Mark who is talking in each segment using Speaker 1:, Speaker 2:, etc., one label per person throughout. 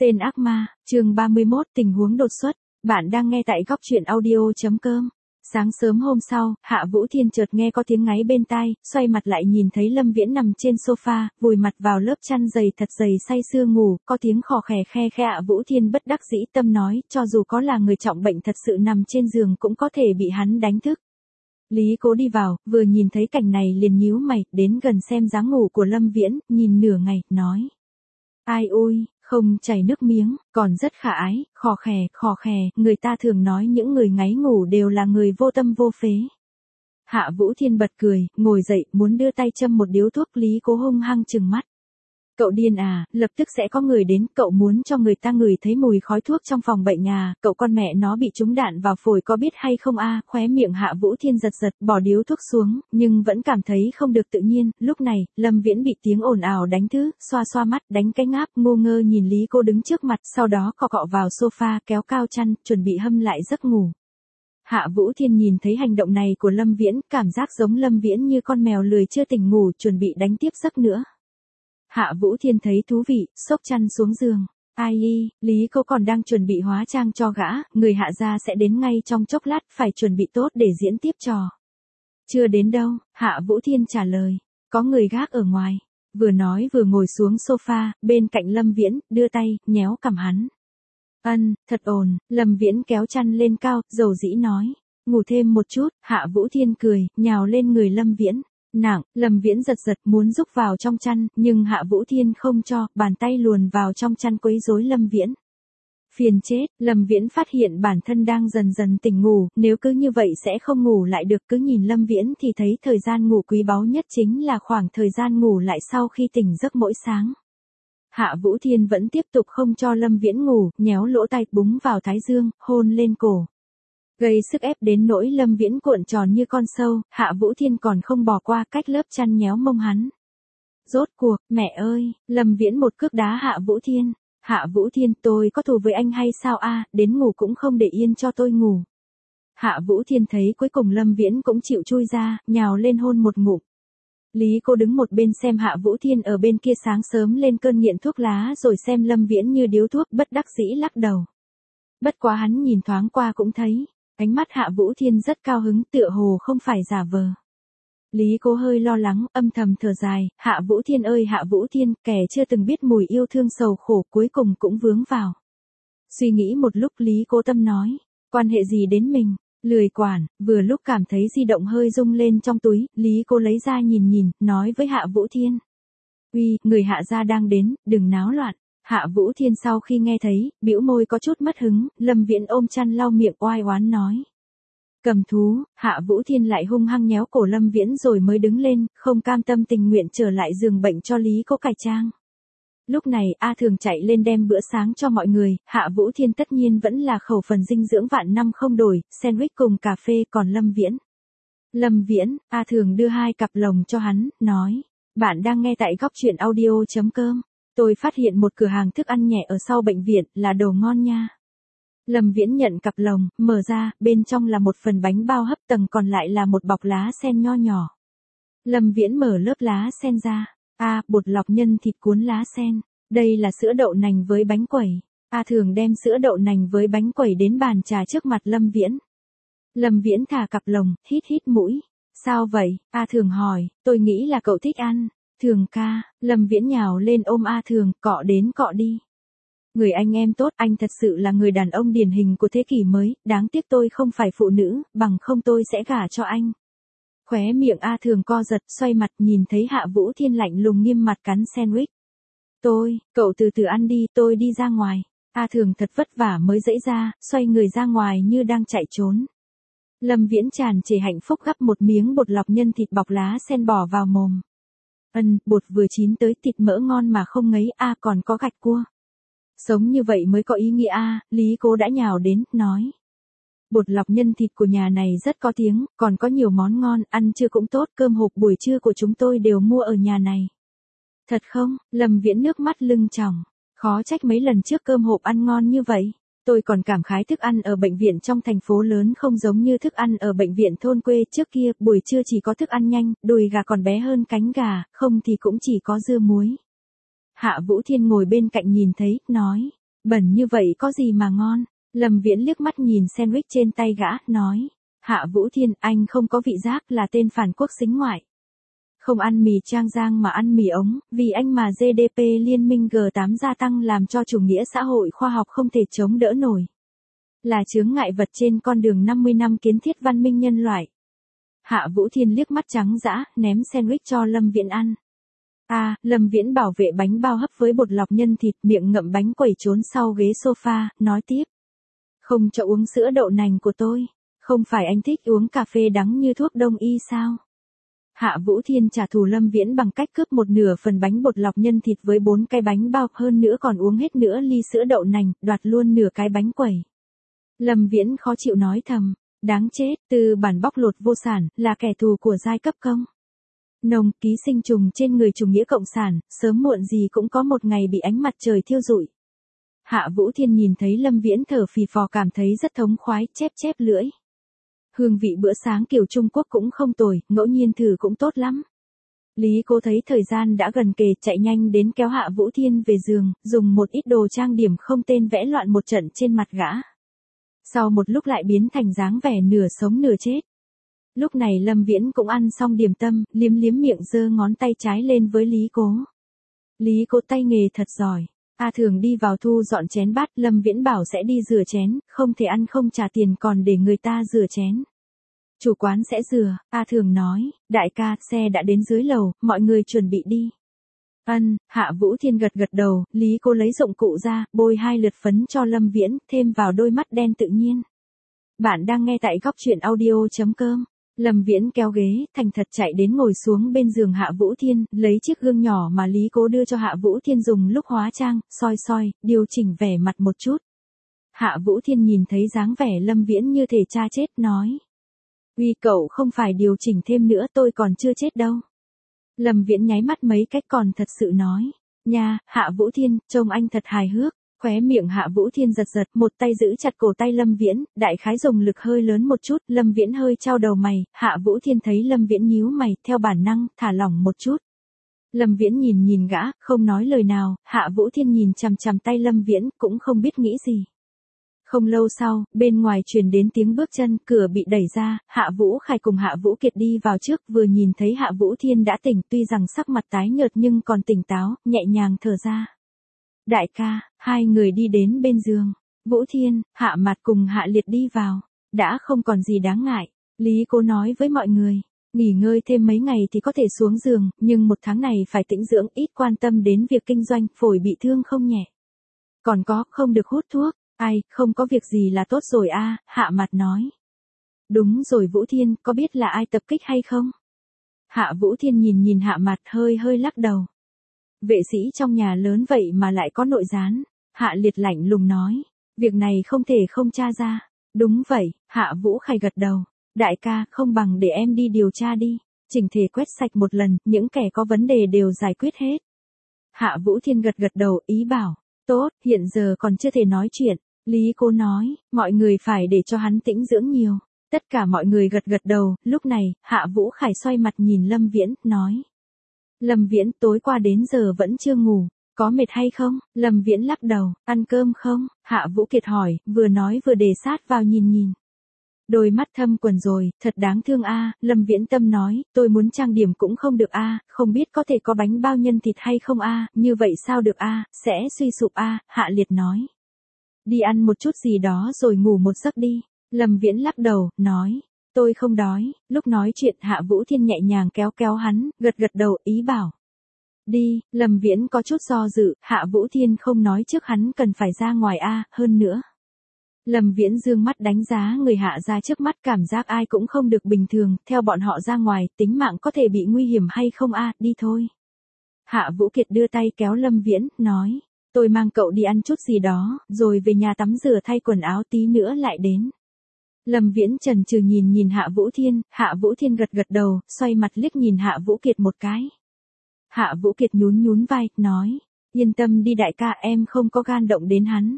Speaker 1: Tên ác ma, chương 31, tình huống đột xuất. Bạn đang nghe tại góc truyện audio.com. Sáng sớm hôm sau, Hạ Vũ Thiên chợt nghe có tiếng ngáy bên tai, xoay mặt lại nhìn thấy Lâm Viễn nằm trên sofa, vùi mặt vào lớp chăn dày thật dày say sưa ngủ, có tiếng khò khè khe khe. Hạ Vũ Thiên bất đắc dĩ tâm nói, cho dù có là người trọng bệnh thật sự nằm trên giường cũng có thể bị hắn đánh thức. Lý Cố đi vào, vừa nhìn thấy cảnh này liền nhíu mày, đến gần xem dáng ngủ của Lâm Viễn, nhìn nửa ngày, nói. Ai ôi, không chảy nước miếng, còn rất khả ái, khò khè, người ta thường nói những người ngáy ngủ đều là người vô tâm vô phế. Hạ Vũ Thiên bật cười, ngồi dậy, muốn đưa tay châm một điếu thuốc. Lý Cố hung hăng trừng mắt. Cậu điên à, lập tức sẽ có người đến, cậu muốn cho người ta ngửi thấy mùi khói thuốc trong phòng bệnh à, cậu con mẹ nó bị trúng đạn vào phổi có biết hay không a? Khóe miệng Hạ Vũ Thiên giật giật, bỏ điếu thuốc xuống, nhưng vẫn cảm thấy không được tự nhiên. Lúc này, Lâm Viễn bị tiếng ồn ào đánh thức, xoa xoa mắt, đánh cái ngáp, ngu ngơ nhìn Lý Cố đứng trước mặt, sau đó cọ cọ vào sofa, kéo cao chăn, chuẩn bị hâm lại giấc ngủ. Hạ Vũ Thiên nhìn thấy hành động này của Lâm Viễn, cảm giác giống Lâm Viễn như con mèo lười chưa tỉnh ngủ, chuẩn bị đánh tiếp giấc nữa. Hạ Vũ Thiên thấy thú vị, xốc chăn xuống giường. Ai y, Lý Cố còn đang chuẩn bị hóa trang cho gã, người Hạ gia sẽ đến ngay trong chốc lát, phải chuẩn bị tốt để diễn tiếp trò. Chưa đến đâu, Hạ Vũ Thiên trả lời, có người gác ở ngoài. Vừa nói vừa ngồi xuống sofa, bên cạnh Lâm Viễn, đưa tay, nhéo cằm hắn. Thật ồn, Lâm Viễn kéo chăn lên cao, dầu dĩ nói. Ngủ thêm một chút, Hạ Vũ Thiên cười, nhào lên người Lâm Viễn. Nặng, Lâm Viễn giật giật muốn rúc vào trong chăn, nhưng Hạ Vũ Thiên không cho, bàn tay luồn vào trong chăn quấy rối Lâm Viễn. Phiền chết, Lâm Viễn phát hiện bản thân đang dần dần tỉnh ngủ, nếu cứ như vậy sẽ không ngủ lại được. Cứ nhìn Lâm Viễn thì thấy thời gian ngủ quý báu nhất chính là khoảng thời gian ngủ lại sau khi tỉnh giấc mỗi sáng. Hạ Vũ Thiên vẫn tiếp tục không cho Lâm Viễn ngủ, nhéo lỗ tai búng vào thái dương, hôn lên cổ. Gây sức ép đến nỗi Lâm Viễn cuộn tròn như con sâu, Hạ Vũ Thiên còn không bỏ qua, cách lớp chăn nhéo mông hắn. Rốt cuộc, mẹ ơi, Lâm Viễn một cước đá Hạ Vũ Thiên. Hạ Vũ Thiên, tôi có thù với anh hay sao a? Đến ngủ cũng không để yên cho tôi ngủ. Hạ Vũ Thiên thấy cuối cùng Lâm Viễn cũng chịu chui ra, nhào lên hôn một ngụm. Lý Cô đứng một bên xem Hạ Vũ Thiên ở bên kia sáng sớm lên cơn nghiện thuốc lá rồi xem Lâm Viễn như điếu thuốc, bất đắc dĩ lắc đầu. Bất quá hắn nhìn thoáng qua cũng thấy. Ánh mắt Hạ Vũ Thiên rất cao hứng, tựa hồ không phải giả vờ. Lý Cố hơi lo lắng, âm thầm thở dài, Hạ Vũ Thiên ơi Hạ Vũ Thiên, kẻ chưa từng biết mùi yêu thương sầu khổ cuối cùng cũng vướng vào. Suy nghĩ một lúc Lý Cố tâm nói, quan hệ gì đến mình, lười quản. Vừa lúc cảm thấy di động hơi rung lên trong túi, Lý Cố lấy ra nhìn, nói với Hạ Vũ Thiên. Uy, người Hạ gia đang đến, đừng náo loạn. Hạ Vũ Thiên sau khi nghe thấy, bĩu môi có chút mất hứng, Lâm Viễn ôm chăn lau miệng oai oán nói. Cầm thú, Hạ Vũ Thiên lại hung hăng nhéo cổ Lâm Viễn rồi mới đứng lên, không cam tâm tình nguyện trở lại giường bệnh cho Lý Cố cải trang. Lúc này A Thường chạy lên đem bữa sáng cho mọi người, Hạ Vũ Thiên tất nhiên vẫn là khẩu phần dinh dưỡng vạn năm không đổi, sandwich cùng cà phê. Còn Lâm Viễn, A Thường đưa 2 cặp lồng cho hắn, nói. Bạn đang nghe tại góc truyện audio.com. Tôi phát hiện một cửa hàng thức ăn nhẹ ở sau bệnh viện, là đồ ngon nha. Lâm Viễn nhận cặp lồng, mở ra, bên trong là một phần bánh bao hấp, tầng còn lại là một bọc lá sen nho nhỏ. Lâm Viễn mở lớp lá sen ra. Bột lọc nhân thịt cuốn lá sen. Đây là sữa đậu nành với bánh quẩy. A Thường đem sữa đậu nành với bánh quẩy đến bàn trà trước mặt Lâm Viễn. Lâm Viễn thả cặp lồng, hít mũi. Sao vậy? A Thường hỏi, tôi nghĩ là cậu thích ăn. Thường ca, Lâm Viễn nhào lên ôm A Thường, cọ đến cọ đi. Người anh em tốt, anh thật sự là người đàn ông điển hình của thế kỷ mới, đáng tiếc tôi không phải phụ nữ, bằng không tôi sẽ gả cho anh. Khóe miệng A Thường co giật, xoay mặt nhìn thấy Hạ Vũ Thiên lạnh lùng nghiêm mặt cắn sandwich. Cậu từ từ ăn đi, tôi đi ra ngoài. A Thường thật vất vả mới dãy ra, xoay người ra ngoài như đang chạy trốn. Lâm Viễn tràn trề hạnh phúc gắp một miếng bột lọc nhân thịt bọc lá sen bỏ vào mồm. Bột vừa chín tới, thịt mỡ ngon mà không ngấy, còn có gạch cua. Sống như vậy mới có ý nghĩa Lý Cố đã nhào đến, nói. Bột lọc nhân thịt của nhà này rất có tiếng, còn có nhiều món ngon, ăn trưa cũng tốt, cơm hộp buổi trưa của chúng tôi đều mua ở nhà này. Thật không? Lâm Viễn nước mắt lưng tròng. Khó trách mấy lần trước cơm hộp ăn ngon như vậy. Tôi còn cảm khái thức ăn ở bệnh viện trong thành phố lớn không giống như thức ăn ở bệnh viện thôn quê trước kia, buổi trưa chỉ có thức ăn nhanh, đùi gà còn bé hơn cánh gà, không thì cũng chỉ có dưa muối. Hạ Vũ Thiên ngồi bên cạnh nhìn thấy, nói, Bẩn như vậy có gì mà ngon? Lâm Viễn liếc mắt nhìn sandwich trên tay gã, nói. Hạ Vũ Thiên, anh không có vị giác, là tên phản quốc sính ngoại. Không ăn mì Trang Giang mà ăn mì ống, vì anh mà GDP liên minh G8 gia tăng làm cho chủ nghĩa xã hội khoa học không thể chống đỡ nổi. Là chướng ngại vật trên con đường 50 năm kiến thiết văn minh nhân loại. Hạ Vũ Thiên liếc mắt trắng dã, ném sandwich cho Lâm Viễn ăn. Lâm Viễn bảo vệ bánh bao hấp với bột lọc nhân thịt, miệng ngậm bánh quẩy trốn sau ghế sofa, nói tiếp. Không cho uống sữa đậu nành của tôi. Không phải anh thích uống cà phê đắng như thuốc đông y sao? Hạ Vũ Thiên trả thù Lâm Viễn bằng cách cướp một nửa phần bánh bột lọc nhân thịt với 4 cái bánh bao, hơn nữa còn uống hết nửa ly sữa đậu nành, đoạt luôn nửa cái bánh quẩy. Lâm Viễn khó chịu nói thầm, đáng chết, tư bản bóc lột vô sản, là kẻ thù của giai cấp công nông, ký sinh trùng trên người chủ nghĩa cộng sản, sớm muộn gì cũng có một ngày bị ánh mặt trời thiêu rụi. Hạ Vũ Thiên nhìn thấy Lâm Viễn thở phì phò cảm thấy rất thống khoái, chép chép lưỡi. Hương vị bữa sáng kiểu Trung Quốc cũng không tồi, ngẫu nhiên thử cũng tốt lắm. Lý Cố thấy thời gian đã gần kề, chạy nhanh đến kéo Hạ Vũ Thiên về giường, dùng một ít đồ trang điểm không tên vẽ loạn một trận trên mặt gã. Sau một lúc lại biến thành dáng vẻ nửa sống nửa chết. Lúc này Lâm Viễn cũng ăn xong điểm tâm, liếm liếm miệng giơ ngón tay trái lên với Lý Cố. Lý Cố tay nghề thật giỏi. Thường đi vào thu dọn chén bát, Lâm Viễn bảo sẽ đi rửa chén, không thể ăn không trả tiền còn để người ta rửa chén. Chủ quán sẽ rửa, Thường nói, đại ca, xe đã đến dưới lầu, mọi người chuẩn bị đi. Hạ Vũ Thiên gật gật đầu, Lý Cô lấy dụng cụ ra, bôi 2 lượt phấn cho Lâm Viễn, thêm vào đôi mắt đen tự nhiên. Bạn đang nghe tại góc truyện audio.com. Lâm Viễn kéo ghế, thành thật chạy đến ngồi xuống bên giường Hạ Vũ Thiên, lấy chiếc gương nhỏ mà Lý Cố đưa cho Hạ Vũ Thiên dùng lúc hóa trang, soi, điều chỉnh vẻ mặt một chút. Hạ Vũ Thiên nhìn thấy dáng vẻ Lâm Viễn như thể cha chết, nói. Uy, cậu không phải điều chỉnh thêm nữa, tôi còn chưa chết đâu. Lâm Viễn nháy mắt mấy cách còn thật sự nói. Nha, Hạ Vũ Thiên, trông anh thật hài hước. Khóe miệng Hạ Vũ Thiên giật giật, một tay giữ chặt cổ tay Lâm Viễn, đại khái dùng lực hơi lớn một chút, Lâm Viễn hơi chau đầu mày, Hạ Vũ Thiên thấy Lâm Viễn nhíu mày, theo bản năng, thả lỏng một chút. Lâm Viễn nhìn gã, không nói lời nào, Hạ Vũ Thiên nhìn chằm chằm tay Lâm Viễn, cũng không biết nghĩ gì. Không lâu sau, bên ngoài truyền đến tiếng bước chân, cửa bị đẩy ra, Hạ Vũ Khải cùng Hạ Vũ Kiệt đi vào trước, vừa nhìn thấy Hạ Vũ Thiên đã tỉnh, tuy rằng sắc mặt tái nhợt nhưng còn tỉnh táo, nhẹ nhàng thở ra. Đại ca, hai người đi đến bên giường. Vũ Thiên, Hạ Mặt cùng Hạ Liệt đi vào. Đã không còn gì đáng ngại. Lý Cố nói với mọi người. Nghỉ ngơi thêm mấy ngày thì có thể xuống giường, nhưng 1 tháng này phải tĩnh dưỡng, ít quan tâm đến việc kinh doanh, phổi bị thương không nhẹ. Còn có, không được hút thuốc. Ai, không có việc gì là tốt rồi Hạ Mặt nói. Đúng rồi Vũ Thiên, có biết là ai tập kích hay không? Hạ Vũ Thiên nhìn Hạ Mặt hơi lắc đầu. Vệ sĩ trong nhà lớn vậy mà lại có nội gián. Hạ Liệt lạnh lùng nói. Việc này không thể không tra ra. Đúng vậy, Hạ Vũ Khải gật đầu. Đại ca, không bằng để em đi điều tra đi. Chỉnh thể quét sạch một lần, những kẻ có vấn đề đều giải quyết hết. Hạ Vũ Thiên gật đầu, ý bảo. Tốt, hiện giờ còn chưa thể nói chuyện. Lý Cô nói, mọi người phải để cho hắn tĩnh dưỡng nhiều. Tất cả mọi người gật đầu, lúc này, Hạ Vũ Khải xoay mặt nhìn Lâm Viễn, nói. Lâm Viễn, tối qua đến giờ vẫn chưa ngủ, có mệt hay không? Lâm Viễn lắc đầu, ăn cơm không? Hạ Vũ Kiệt hỏi, vừa nói vừa để sát vào nhìn. Đôi mắt thâm quầng rồi, thật đáng thương Lâm Viễn Tâm nói, tôi muốn trang điểm cũng không được không biết có thể có bánh bao nhân thịt hay không như vậy sao được sẽ suy sụp Hạ Liệt nói. Đi ăn một chút gì đó rồi ngủ một giấc đi. Lâm Viễn lắc đầu, nói. Tôi không đói. Lúc nói chuyện Hạ Vũ Thiên nhẹ nhàng kéo hắn, gật đầu, ý bảo. Đi, Lâm Viễn có chút do dự, Hạ Vũ Thiên không nói trước hắn cần phải ra ngoài hơn nữa. Lâm Viễn dương mắt đánh giá người Hạ ra trước mắt, cảm giác ai cũng không được bình thường, theo bọn họ ra ngoài, tính mạng có thể bị nguy hiểm hay không đi thôi. Hạ Vũ Kiệt đưa tay kéo Lâm Viễn, nói. Tôi mang cậu đi ăn chút gì đó, rồi về nhà tắm rửa thay quần áo tí nữa lại đến. Lâm Viễn chần chừ nhìn Hạ Vũ Thiên gật đầu, xoay mặt liếc nhìn Hạ Vũ Kiệt một cái. Hạ Vũ Kiệt nhún vai, nói, yên tâm đi đại ca, em không có gan động đến hắn.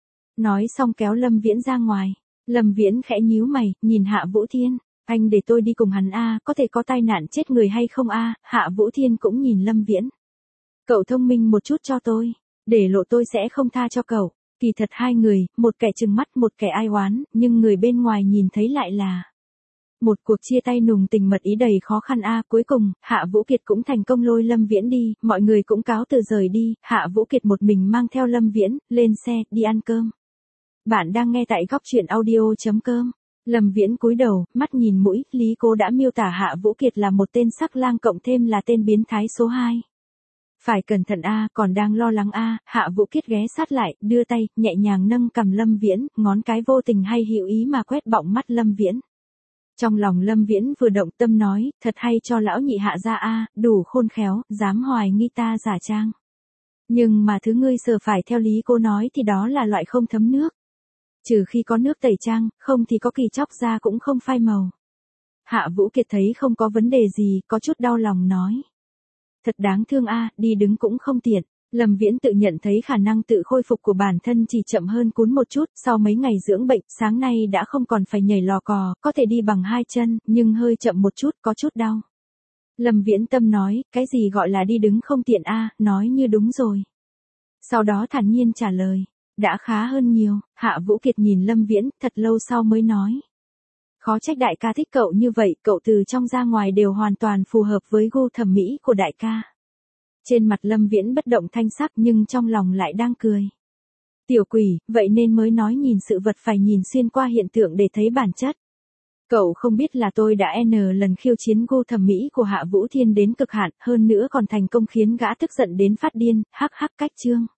Speaker 1: Nói xong kéo Lâm Viễn ra ngoài. Lâm Viễn khẽ nhíu mày, nhìn Hạ Vũ Thiên, anh để tôi đi cùng hắn có thể có tai nạn chết người hay không Hạ Vũ Thiên cũng nhìn Lâm Viễn. Cậu thông minh một chút cho tôi, để lộ tôi sẽ không tha cho cậu. Kỳ thật hai người, một kẻ trừng mắt một kẻ ai oán, nhưng người bên ngoài nhìn thấy lại là một cuộc chia tay nùng tình mật ý đầy khó khăn cuối cùng, Hạ Vũ Kiệt cũng thành công lôi Lâm Viễn đi, mọi người cũng cáo từ rời đi, Hạ Vũ Kiệt một mình mang theo Lâm Viễn, lên xe, đi ăn cơm. Bạn đang nghe tại góc truyện audio.com. Lâm Viễn cúi đầu, mắt nhìn mũi, Lý Cố đã miêu tả Hạ Vũ Kiệt là một tên sắc lang cộng thêm là tên biến thái số 2. Phải cẩn thận còn đang lo lắng Hạ Vũ Kiệt ghé sát lại, đưa tay, nhẹ nhàng nâng cằm Lâm Viễn, ngón cái vô tình hay hữu ý mà quét bọng mắt Lâm Viễn. Trong lòng Lâm Viễn vừa động tâm nói, thật hay cho lão nhị Hạ ra đủ khôn khéo, dám hoài nghi ta giả trang. Nhưng mà thứ ngươi sờ phải theo Lý Cô nói thì đó là loại không thấm nước. Trừ khi có nước tẩy trang, không thì có kỳ chóc ra cũng không phai màu. Hạ Vũ Kiệt thấy không có vấn đề gì, có chút đau lòng nói. Thật đáng thương đi đứng cũng không tiện. Lâm Viễn tự nhận thấy khả năng tự khôi phục của bản thân chỉ chậm hơn cún một chút, sau mấy ngày dưỡng bệnh, sáng nay đã không còn phải nhảy lò cò, có thể đi bằng hai chân, nhưng hơi chậm một chút, có chút đau. Lâm Viễn tâm nói, cái gì gọi là đi đứng không tiện nói như đúng rồi. Sau đó thản nhiên trả lời, đã khá hơn nhiều. Hạ Vũ Kiệt nhìn Lâm Viễn, thật lâu sau mới nói. Khó trách đại ca thích cậu như vậy, cậu từ trong ra ngoài đều hoàn toàn phù hợp với gu thẩm mỹ của đại ca. Trên mặt Lâm Viễn bất động thanh sắc nhưng trong lòng lại đang cười. Tiểu quỷ, vậy nên mới nói nhìn sự vật phải nhìn xuyên qua hiện tượng để thấy bản chất. Cậu không biết là tôi đã lần khiêu chiến gu thẩm mỹ của Hạ Vũ Thiên đến cực hạn, hơn nữa còn thành công khiến gã tức giận đến phát điên, hắc hắc cách chương.